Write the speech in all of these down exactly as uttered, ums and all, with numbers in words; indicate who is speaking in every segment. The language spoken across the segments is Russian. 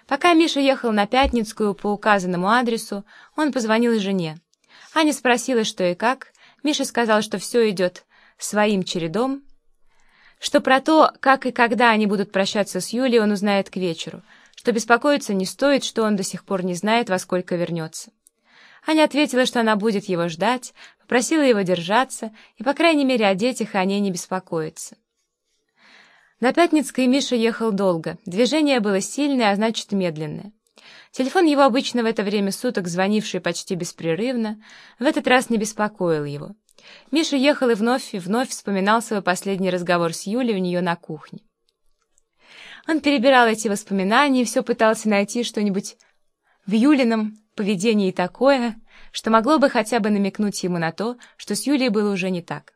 Speaker 1: Пока Миша ехал на Пятницкую по указанному адресу, он позвонил жене. Аня спросила, что и как. Миша сказал, что все идет своим чередом, что про то, как и когда они будут прощаться с Юлей, он узнает к вечеру, что беспокоиться не стоит, что он до сих пор не знает, во сколько вернется. Аня ответила, что она будет его ждать, попросила его держаться и, по крайней мере, о детях и о ней не беспокоиться. На Пятницкой Миша ехал долго, движение было сильное, а значит медленное. Телефон его, обычно в это время суток звонивший почти беспрерывно, в этот раз не беспокоил его. Миша ехал и вновь и вновь вспоминал свой последний разговор с Юлей у нее на кухне. Он перебирал эти воспоминания и все пытался найти что-нибудь в Юлином поведении такое, что могло бы хотя бы намекнуть ему на то, что с Юлей было уже не так.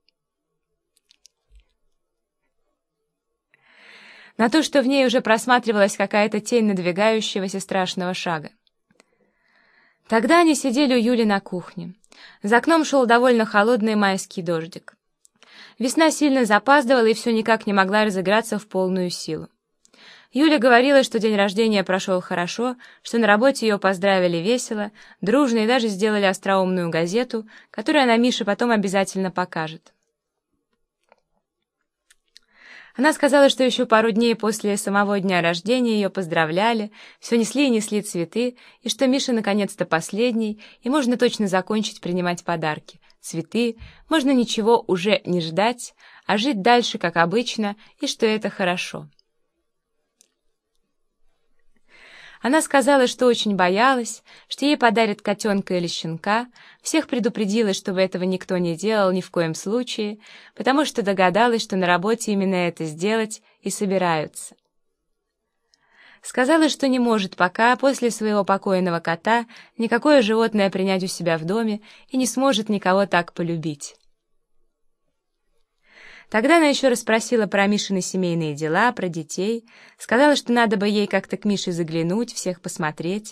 Speaker 1: На то, что в ней уже просматривалась какая-то тень надвигающегося страшного шага. Тогда они сидели у Юли на кухне. За окном шел довольно холодный майский дождик. Весна сильно запаздывала и все никак не могла разыграться в полную силу. Юля говорила, что день рождения прошел хорошо, что на работе ее поздравили весело, дружно и даже сделали остроумную газету, которую она Мише потом обязательно покажет. Она сказала, что еще пару дней после самого дня рождения ее поздравляли, все несли и несли цветы, и что Миша наконец-то последний, и можно точно закончить принимать подарки. Цветы, можно ничего уже не ждать, а жить дальше, как обычно, и что это хорошо. Она сказала, что очень боялась, что ей подарят котенка или щенка, всех предупредила, чтобы этого никто не делал ни в коем случае, потому что догадалась, что на работе именно это сделать и собираются. Сказала, что не может пока, после своего покойного кота, никакое животное принять у себя в доме и не сможет никого так полюбить. Тогда она еще расспросила про Мишины семейные дела, про детей, сказала, что надо бы ей как-то к Мише заглянуть, всех посмотреть.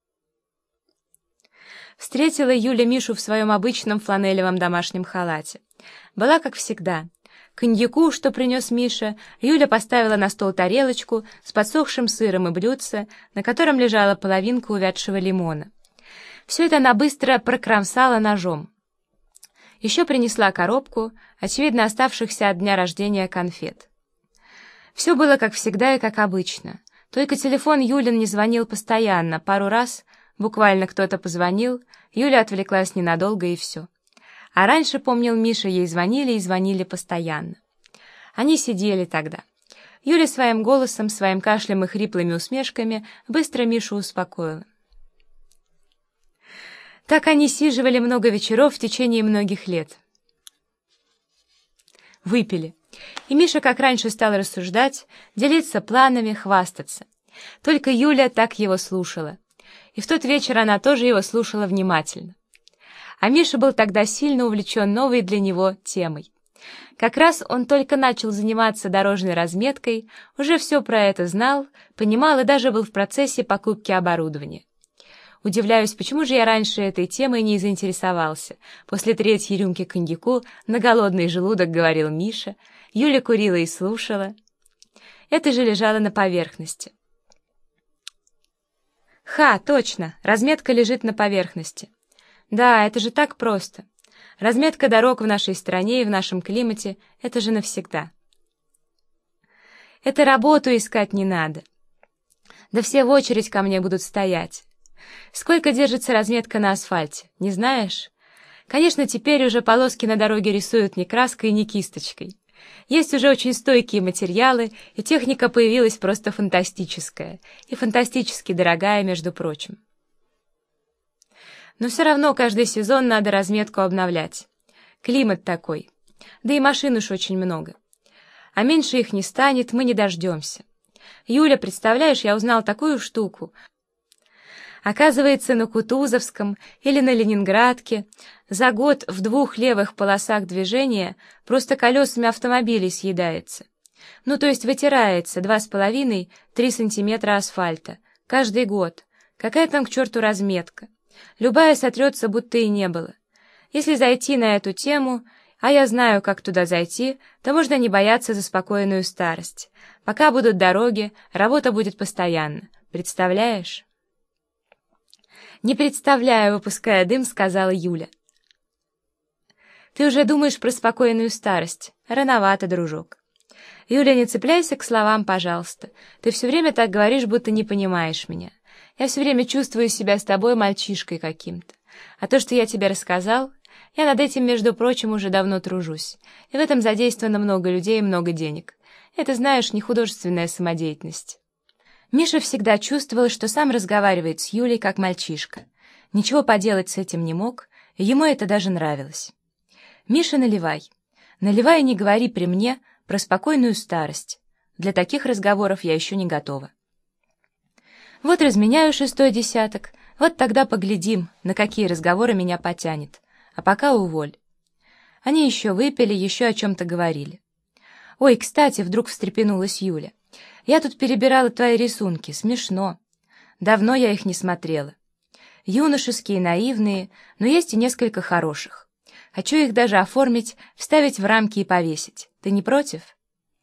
Speaker 1: Встретила Юля Мишу в своем обычном фланелевом домашнем халате. Была, как всегда. Коньяку, что принес Миша, Юля поставила на стол тарелочку с подсохшим сыром и блюдце, на котором лежала половинка увядшего лимона. Все это она быстро прокромсала ножом. Еще принесла коробку, очевидно, оставшихся от дня рождения конфет. Все было как всегда и как обычно. Только телефон Юлин не звонил постоянно, пару раз, буквально кто-то позвонил, Юля отвлеклась ненадолго и все. А раньше, помнил Миша, ей звонили и звонили постоянно. Они сидели тогда. Юля своим голосом, своим кашлем и хриплыми усмешками быстро Мишу успокоила. Так они сиживали много вечеров в течение многих лет. Выпили. И Миша, как раньше, стал рассуждать, делиться планами, хвастаться. Только Юля так его слушала. И в тот вечер она тоже его слушала внимательно. А Миша был тогда сильно увлечен новой для него темой. Как раз он только начал заниматься дорожной разметкой, уже все про это знал, понимал и даже был в процессе покупки оборудования. Удивляюсь, почему же я раньше этой темой не заинтересовался. После третьей рюмки коньяку на голодный желудок говорил Миша. Юля курила и слушала. Это же лежало на поверхности. Ха, точно, разметка лежит на поверхности. Да, это же так просто. Разметка дорог в нашей стране и в нашем климате — это же навсегда. Это работу искать не надо. Да все в очередь ко мне будут стоять. Сколько держится разметка на асфальте, не знаешь? Конечно, теперь уже полоски на дороге рисуют не краской и не кисточкой. Есть уже очень стойкие материалы, и техника появилась просто фантастическая, и фантастически дорогая, между прочим. Но все равно каждый сезон надо разметку обновлять. Климат такой. Да и машин уж очень много. А меньше их не станет, мы не дождемся. Юля, представляешь, я узнал такую штуку. Оказывается, на Кутузовском или на Ленинградке за год в двух левых полосах движения просто колесами автомобилей съедается. Ну, то есть вытирается два с половиной-три сантиметра асфальта. Каждый год. Какая там к черту разметка? Любая сотрется, будто и не было. Если зайти на эту тему, а я знаю, как туда зайти, то можно не бояться за спокойную старость. Пока будут дороги, работа будет постоянно. Представляешь?» «Не представляю», — выпуская дым, сказала Юля. «Ты уже думаешь про спокойную старость. Рановато, дружок. Юля, не цепляйся к словам, пожалуйста. Ты все время так говоришь, будто не понимаешь меня. Я все время чувствую себя с тобой мальчишкой каким-то. А то, что я тебе рассказал, я над этим, между прочим, уже давно тружусь. И в этом задействовано много людей и много денег. Это, знаешь, не художественная самодеятельность». Миша всегда чувствовал, что сам разговаривает с Юлей как мальчишка. Ничего поделать с этим не мог, и ему это даже нравилось. «Миша, наливай. Наливай и не говори при мне про спокойную старость. Для таких разговоров я еще не готова. Вот разменяю шестой десяток, вот тогда поглядим, на какие разговоры меня потянет. А пока уволь». Они еще выпили, еще о чем-то говорили. «Ой, кстати», — вдруг встрепенулась Юля, — «я тут перебирала твои рисунки, смешно. Давно я их не смотрела. Юношеские, наивные, но есть и несколько хороших. Хочу их даже оформить, вставить в рамки и повесить. Ты не против?»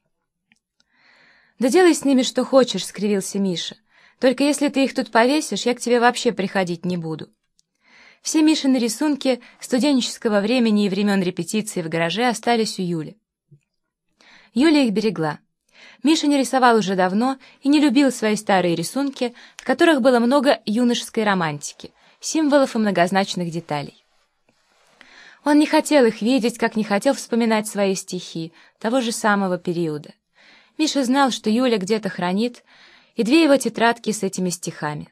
Speaker 1: «Да делай с ними что хочешь», — скривился Миша. «Только если ты их тут повесишь, я к тебе вообще приходить не буду». Все Мишины рисунки студенческого времени и времен репетиции в гараже остались у Юли. Юля их берегла. Миша не рисовал уже давно и не любил свои старые рисунки, в которых было много юношеской романтики, символов и многозначных деталей. Он не хотел их видеть, как не хотел вспоминать свои стихи того же самого периода. Миша знал, что Юля где-то хранит и две его тетрадки с этими стихами.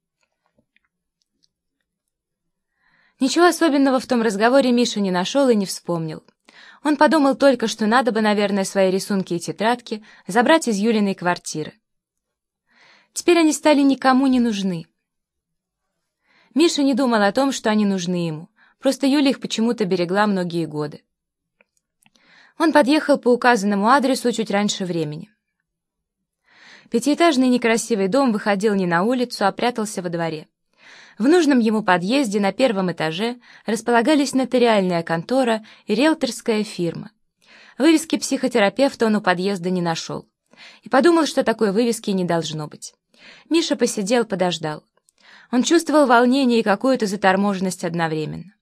Speaker 1: Ничего особенного в том разговоре Миша не нашел и не вспомнил. Он подумал только, что надо бы, наверное, свои рисунки и тетрадки забрать из Юлиной квартиры. Теперь они стали никому не нужны. Миша не думал о том, что они нужны ему. Просто Юля их почему-то берегла многие годы. Он подъехал по указанному адресу чуть раньше времени. Пятиэтажный некрасивый дом выходил не на улицу, а прятался во дворе. В нужном ему подъезде на первом этаже располагались нотариальная контора и риэлторская фирма. Вывески психотерапевта он у подъезда не нашел. И подумал, что такой вывески не должно быть. Миша посидел, подождал. Он чувствовал волнение и какую-то заторможенность одновременно.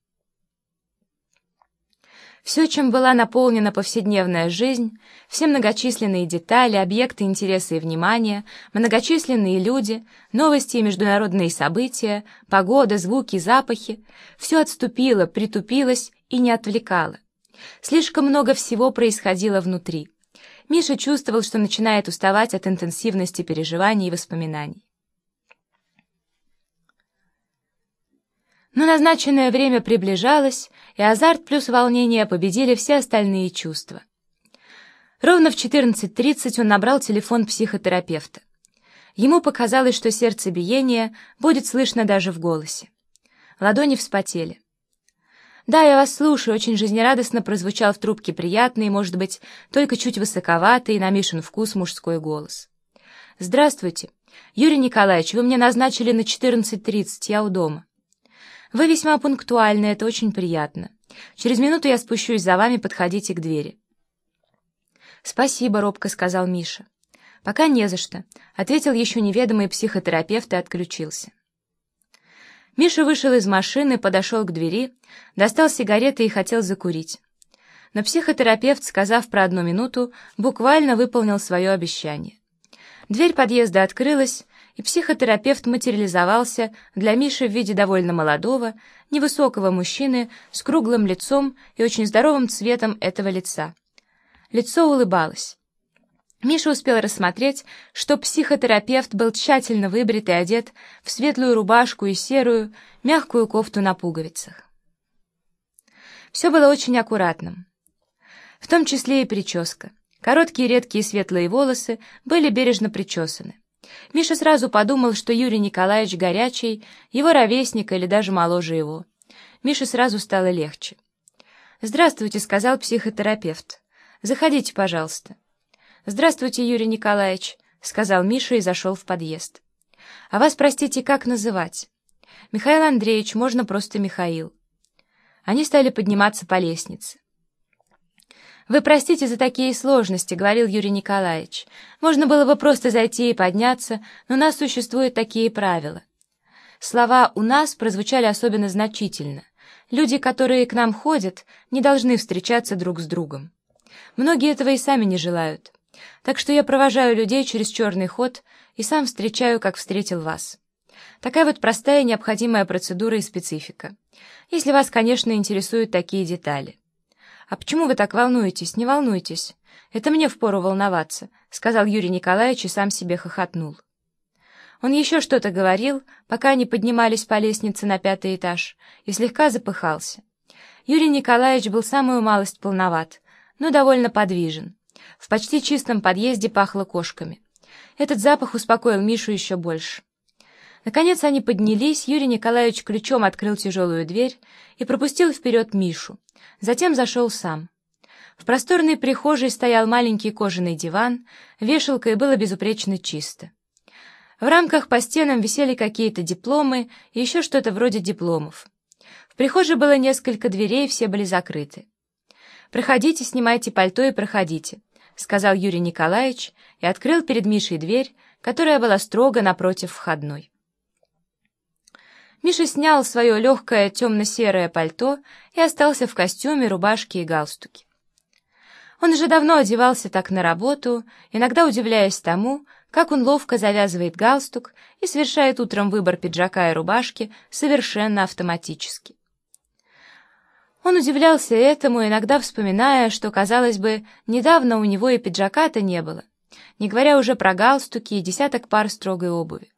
Speaker 1: Все, чем была наполнена повседневная жизнь, все многочисленные детали, объекты интереса и внимания, многочисленные люди, новости и международные события, погода, звуки, запахи, все отступило, притупилось и не отвлекало. Слишком много всего происходило внутри. Миша чувствовал, что начинает уставать от интенсивности переживаний и воспоминаний. Но назначенное время приближалось, и азарт плюс волнение победили все остальные чувства. Ровно в четырнадцать тридцать он набрал телефон психотерапевта. Ему показалось, что сердцебиение будет слышно даже в голосе. Ладони вспотели. «Да, я вас слушаю», — очень жизнерадостно прозвучал в трубке приятный, может быть, только чуть высоковатый, на Мишин вкус мужской голос. «Здравствуйте. Юрий Николаевич, вы мне назначили на четырнадцать тридцать, я у дома». «Вы весьма пунктуальны, это очень приятно. Через минуту я спущусь за вами, подходите к двери». «Спасибо», — робко сказал Миша. «Пока не за что», — ответил еще неведомый психотерапевт и отключился. Миша вышел из машины, подошел к двери, достал сигареты и хотел закурить. Но психотерапевт, сказав про одну минуту, буквально выполнил свое обещание. Дверь подъезда открылась, и психотерапевт материализовался для Миши в виде довольно молодого, невысокого мужчины с круглым лицом и очень здоровым цветом этого лица. Лицо улыбалось. Миша успел рассмотреть, что психотерапевт был тщательно выбрит и одет в светлую рубашку и серую, мягкую кофту на пуговицах. Все было очень аккуратным, в том числе и прическа. Короткие редкие светлые волосы были бережно причесаны. Миша сразу подумал, что Юрий Николаевич горячий, его ровесник или даже моложе его. Мише сразу стало легче. «Здравствуйте», — сказал психотерапевт. «Заходите, пожалуйста». «Здравствуйте, Юрий Николаевич», — сказал Миша и зашел в подъезд. «А вас, простите, как называть?» «Михаил Андреевич, можно просто Михаил». Они стали подниматься по лестнице. «Вы простите за такие сложности», — говорил Юрий Николаевич. «Можно было бы просто зайти и подняться, но у нас существуют такие правила». Слова «у нас» прозвучали особенно значительно. Люди, которые к нам ходят, не должны встречаться друг с другом. Многие этого и сами не желают. Так что я провожаю людей через черный ход и сам встречаю, как встретил вас. Такая вот простая необходимая процедура и специфика. Если вас, конечно, интересуют такие детали. «А почему вы так волнуетесь? Не волнуйтесь. Это мне впору волноваться», — сказал Юрий Николаевич и сам себе хохотнул. Он еще что-то говорил, пока они поднимались по лестнице на пятый этаж, и слегка запыхался. Юрий Николаевич был самую малость полноват, но довольно подвижен. В почти чистом подъезде пахло кошками. Этот запах успокоил Мишу еще больше. Наконец они поднялись, Юрий Николаевич ключом открыл тяжелую дверь и пропустил вперед Мишу. Затем зашел сам. В просторной прихожей стоял маленький кожаный диван, вешалка, и было безупречно чисто. В рамках по стенам висели какие-то дипломы и еще что-то вроде дипломов. В прихожей было несколько дверей, все были закрыты. «Проходите, снимайте пальто и проходите», — сказал Юрий Николаевич и открыл перед Мишей дверь, которая была строго напротив входной. Миша снял свое легкое темно-серое пальто и остался в костюме, рубашке и галстуке. Он уже давно одевался так на работу, иногда удивляясь тому, как он ловко завязывает галстук и совершает утром выбор пиджака и рубашки совершенно автоматически. Он удивлялся этому, иногда вспоминая, что, казалось бы, недавно у него и пиджака-то не было, не говоря уже про галстуки и десяток пар строгой обуви.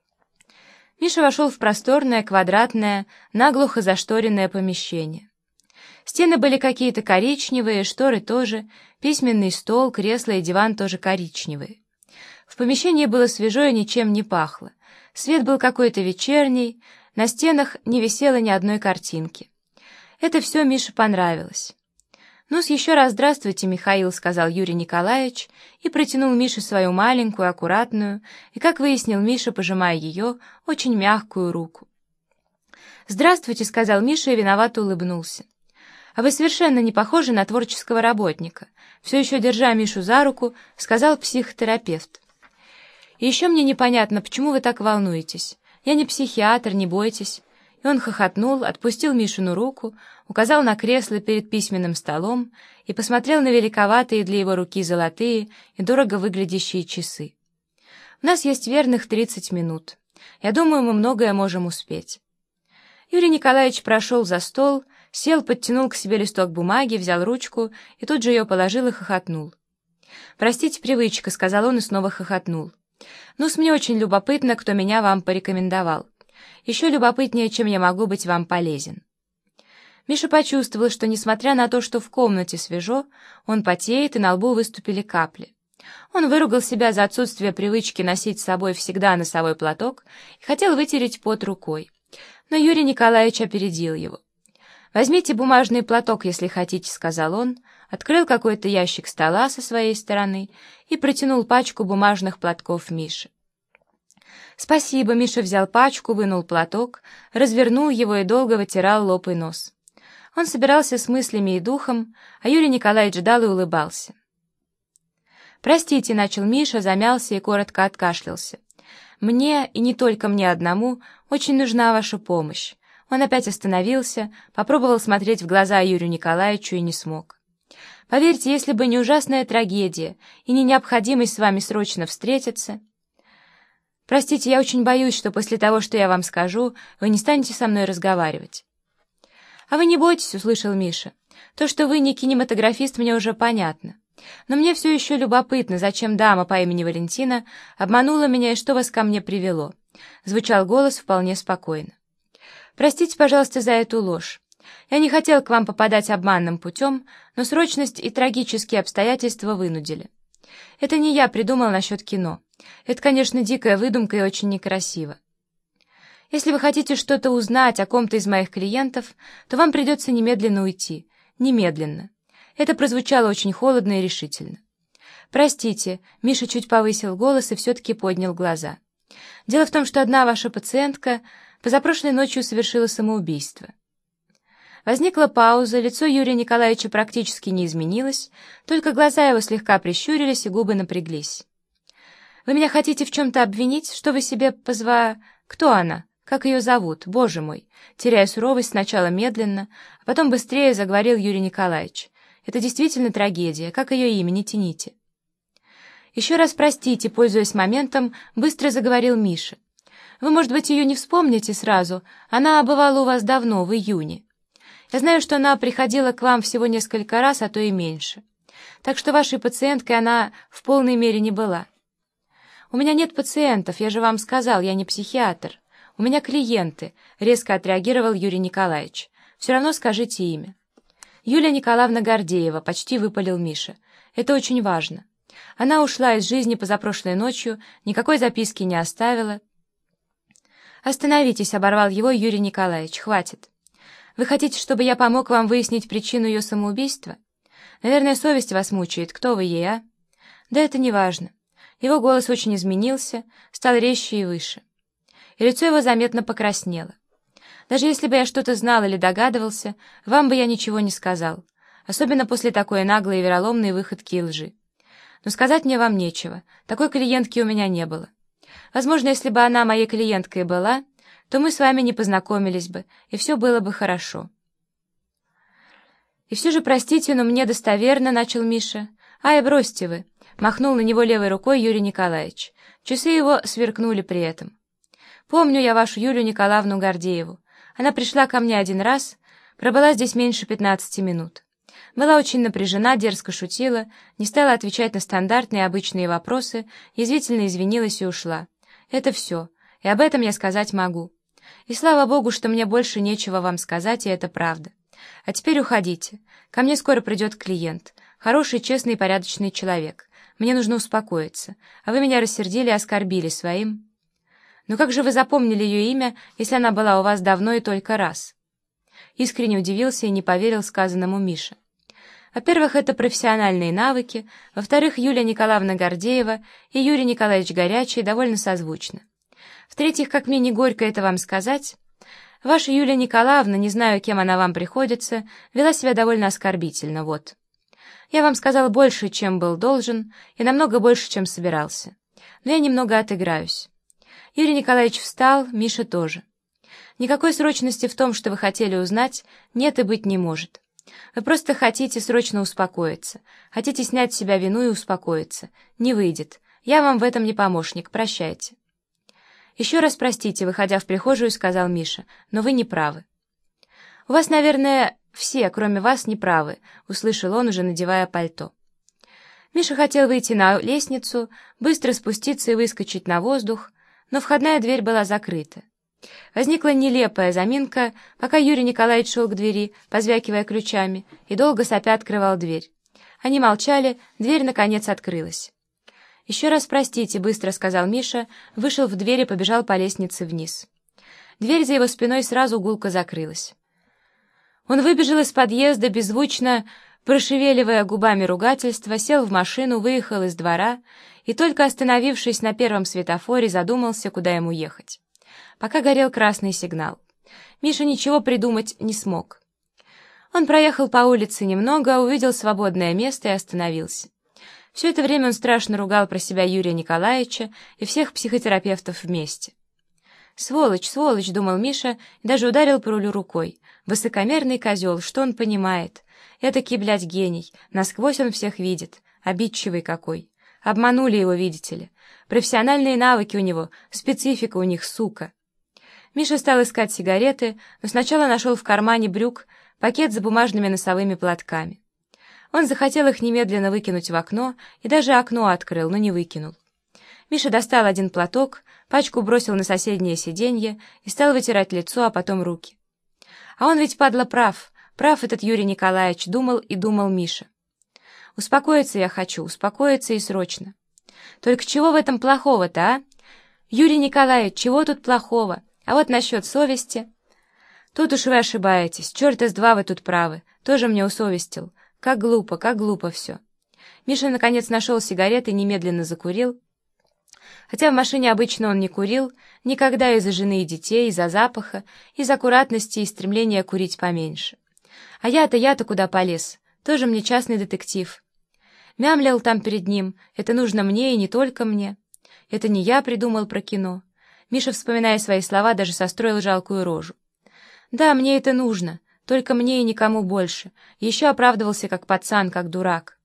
Speaker 1: Миша вошел в просторное, квадратное, наглухо зашторенное помещение. Стены были какие-то коричневые, шторы тоже, письменный стол, кресло и диван тоже коричневые. В помещении было свежо и ничем не пахло. Свет был какой-то вечерний, на стенах не висело ни одной картинки. Это все Мише понравилось. «Ну-с, еще раз здравствуйте, Михаил», — сказал Юрий Николаевич и протянул Мише свою маленькую, аккуратную и, как выяснил Миша, пожимая ее, очень мягкую руку. «Здравствуйте», — сказал Миша и виновато улыбнулся. «А вы совершенно не похожи на творческого работника», — все еще держа Мишу за руку, сказал психотерапевт. «И еще мне непонятно, почему вы так волнуетесь. Я не психиатр, не бойтесь». И он хохотнул, отпустил Мишину руку, указал на кресло перед письменным столом и посмотрел на великоватые для его руки золотые и дорого выглядящие часы. «У нас есть верных тридцать минут. Я думаю, мы многое можем успеть». Юрий Николаевич прошел за стол, сел, подтянул к себе листок бумаги, взял ручку и тут же ее положил и хохотнул. «Простите, привычка», — сказал он и снова хохотнул. «Ну-с, мне очень любопытно, кто меня вам порекомендовал. Еще любопытнее, чем я могу быть вам полезен». Миша почувствовал, что, несмотря на то, что в комнате свежо, он потеет, и на лбу выступили капли. Он выругал себя за отсутствие привычки носить с собой всегда носовой платок и хотел вытереть пот рукой. Но Юрий Николаевич опередил его. «Возьмите бумажный платок, если хотите», — сказал он, открыл какой-то ящик стола со своей стороны и протянул пачку бумажных платков Мише. «Спасибо», — Миша взял пачку, вынул платок, развернул его и долго вытирал лоб и нос. Он собирался с мыслями и духом, а Юрий Николаевич ждал и улыбался. «Простите», — начал Миша, замялся и коротко откашлялся. «Мне, и не только мне одному, очень нужна ваша помощь». Он опять остановился, попробовал смотреть в глаза Юрию Николаевичу и не смог. «Поверьте, если бы не ужасная трагедия и не необходимость с вами срочно встретиться...» «Простите, я очень боюсь, что после того, что я вам скажу, вы не станете со мной разговаривать». «А вы не бойтесь», — услышал Миша. «То, что вы не кинематографист, мне уже понятно. Но мне все еще любопытно, зачем дама по имени Валентина обманула меня и что вас ко мне привело». Звучал голос вполне спокойно. «Простите, пожалуйста, за эту ложь. Я не хотел к вам попадать обманным путем, но срочность и трагические обстоятельства вынудили. Это не я придумал насчет кино. Это, конечно, дикая выдумка и очень некрасиво. Если вы хотите что-то узнать о ком-то из моих клиентов, то вам придется немедленно уйти. Немедленно». Это прозвучало очень холодно и решительно. «Простите», — Миша чуть повысил голос и все-таки поднял глаза. «Дело в том, что одна ваша пациентка позапрошлой ночью совершила самоубийство». Возникла пауза, лицо Юрия Николаевича практически не изменилось, только глаза его слегка прищурились и губы напряглись. «Вы меня хотите в чем-то обвинить? Что вы себе позва... Кто она? Как ее зовут? Боже мой!» Теряя суровость, сначала медленно, а потом быстрее заговорил Юрий Николаевич. «Это действительно трагедия. Как ее имя? Не тяните». «Еще раз простите», пользуясь моментом, быстро заговорил Миша. «Вы, может быть, ее не вспомните сразу. Она бывала у вас давно, в июне. Я знаю, что она приходила к вам всего несколько раз, а то и меньше. Так что вашей пациенткой она в полной мере не была». «У меня нет пациентов, я же вам сказал, я не психиатр. У меня клиенты», — резко отреагировал Юрий Николаевич. «Все равно скажите имя». «Юлия Николаевна Гордеева», — почти выпалил Миша. «Это очень важно. Она ушла из жизни позапрошлой ночью, никакой записки не оставила». «Остановитесь», — оборвал его Юрий Николаевич. «Хватит. Вы хотите, чтобы я помог вам выяснить причину ее самоубийства? Наверное, совесть вас мучает. Кто вы ей, а?» «Да это не важно». Его голос очень изменился, стал резче и выше. И лицо его заметно покраснело. «Даже если бы я что-то знал или догадывался, вам бы я ничего не сказал, особенно после такой наглой и вероломной выходки и лжи. Но сказать мне вам нечего, такой клиентки у меня не было. Возможно, если бы она моей клиенткой была, то мы с вами не познакомились бы, и все было бы хорошо». «И все же, простите, но мне достоверно», — начал Миша. «Ай, бросьте вы», — махнул на него левой рукой Юрий Николаевич. Часы его сверкнули при этом. «Помню я вашу Юлию Николаевну Гордееву. Она пришла ко мне один раз, пробыла здесь меньше пятнадцати минут. Была очень напряжена, дерзко шутила, не стала отвечать на стандартные обычные вопросы, язвительно извинилась и ушла. Это все, и об этом я сказать могу. И слава богу, что мне больше нечего вам сказать, и это правда. А теперь уходите. Ко мне скоро придет клиент. Хороший, честный и порядочный человек. Мне нужно успокоиться. А вы меня рассердили и оскорбили своим...» «Но как же вы запомнили ее имя, если она была у вас давно и только раз?» Искренне удивился и не поверил сказанному Мише. Во-первых, это профессиональные навыки, во-вторых, Юлия Николаевна Гордеева и Юрий Николаевич Горячий довольно созвучно. В-третьих, как мне не горько это вам сказать, ваша Юлия Николаевна, не знаю, кем она вам приходится, вела себя довольно оскорбительно, вот. Я вам сказал больше, чем был должен, и намного больше, чем собирался. Но я немного отыграюсь». Юрий Николаевич встал, Миша тоже. «Никакой срочности в том, что вы хотели узнать, нет и быть не может. Вы просто хотите срочно успокоиться, хотите снять с себя вину и успокоиться. Не выйдет. Я вам в этом не помощник. Прощайте». «Еще раз простите», — выходя в прихожую, сказал Миша, — «но вы не правы». «У вас, наверное, все, кроме вас, не правы», — услышал он, уже надевая пальто. Миша хотел выйти на лестницу, быстро спуститься и выскочить на воздух, но входная дверь была закрыта. Возникла нелепая заминка, пока Юрий Николаевич шел к двери, позвякивая ключами, и долго сопя открывал дверь. Они молчали, дверь, наконец, открылась. «Еще раз простите», — быстро сказал Миша, вышел в дверь и побежал по лестнице вниз. Дверь за его спиной сразу гулко закрылась. Он выбежал из подъезда, беззвучно прошевеливая губами ругательства, сел в машину, выехал из двора и, только остановившись на первом светофоре, задумался, куда ему ехать. Пока горел красный сигнал. Миша ничего придумать не смог. Он проехал по улице немного, увидел свободное место и остановился. Все это время он страшно ругал про себя Юрия Николаевича и всех психотерапевтов вместе. «Сволочь, сволочь», — думал Миша и даже ударил по рулю рукой. «Высокомерный козел, что он понимает? Этакий, блядь, гений, насквозь он всех видит, обидчивый какой. Обманули его, видите ли. Профессиональные навыки у него, специфика у них, сука». Миша стал искать сигареты, но сначала нашел в кармане брюк пакет с бумажными носовыми платками. Он захотел их немедленно выкинуть в окно и даже окно открыл, но не выкинул. Миша достал один платок, пачку бросил на соседнее сиденье и стал вытирать лицо, а потом руки. А он ведь, падла, прав, прав этот Юрий Николаевич, думал и думал Миша. Успокоиться я хочу, успокоиться и срочно. Только чего в этом плохого-то, а? Юрий Николаевич, чего тут плохого? А вот насчет совести... Тут уж вы ошибаетесь, черта с два вы тут правы, тоже мне усовестил. Как глупо, как глупо все. Миша наконец нашел сигареты и немедленно закурил. Хотя в машине обычно он не курил, никогда из-за жены и детей, из-за запаха, из аккуратности и стремления курить поменьше. А я-то, я-то куда полез? Тоже мне частный детектив. Мямлил там перед ним. Это нужно мне и не только мне. Это не я придумал про кино. Миша, вспоминая свои слова, даже состроил жалкую рожу. Да, мне это нужно. Только мне и никому больше. Еще оправдывался как пацан, как дурак.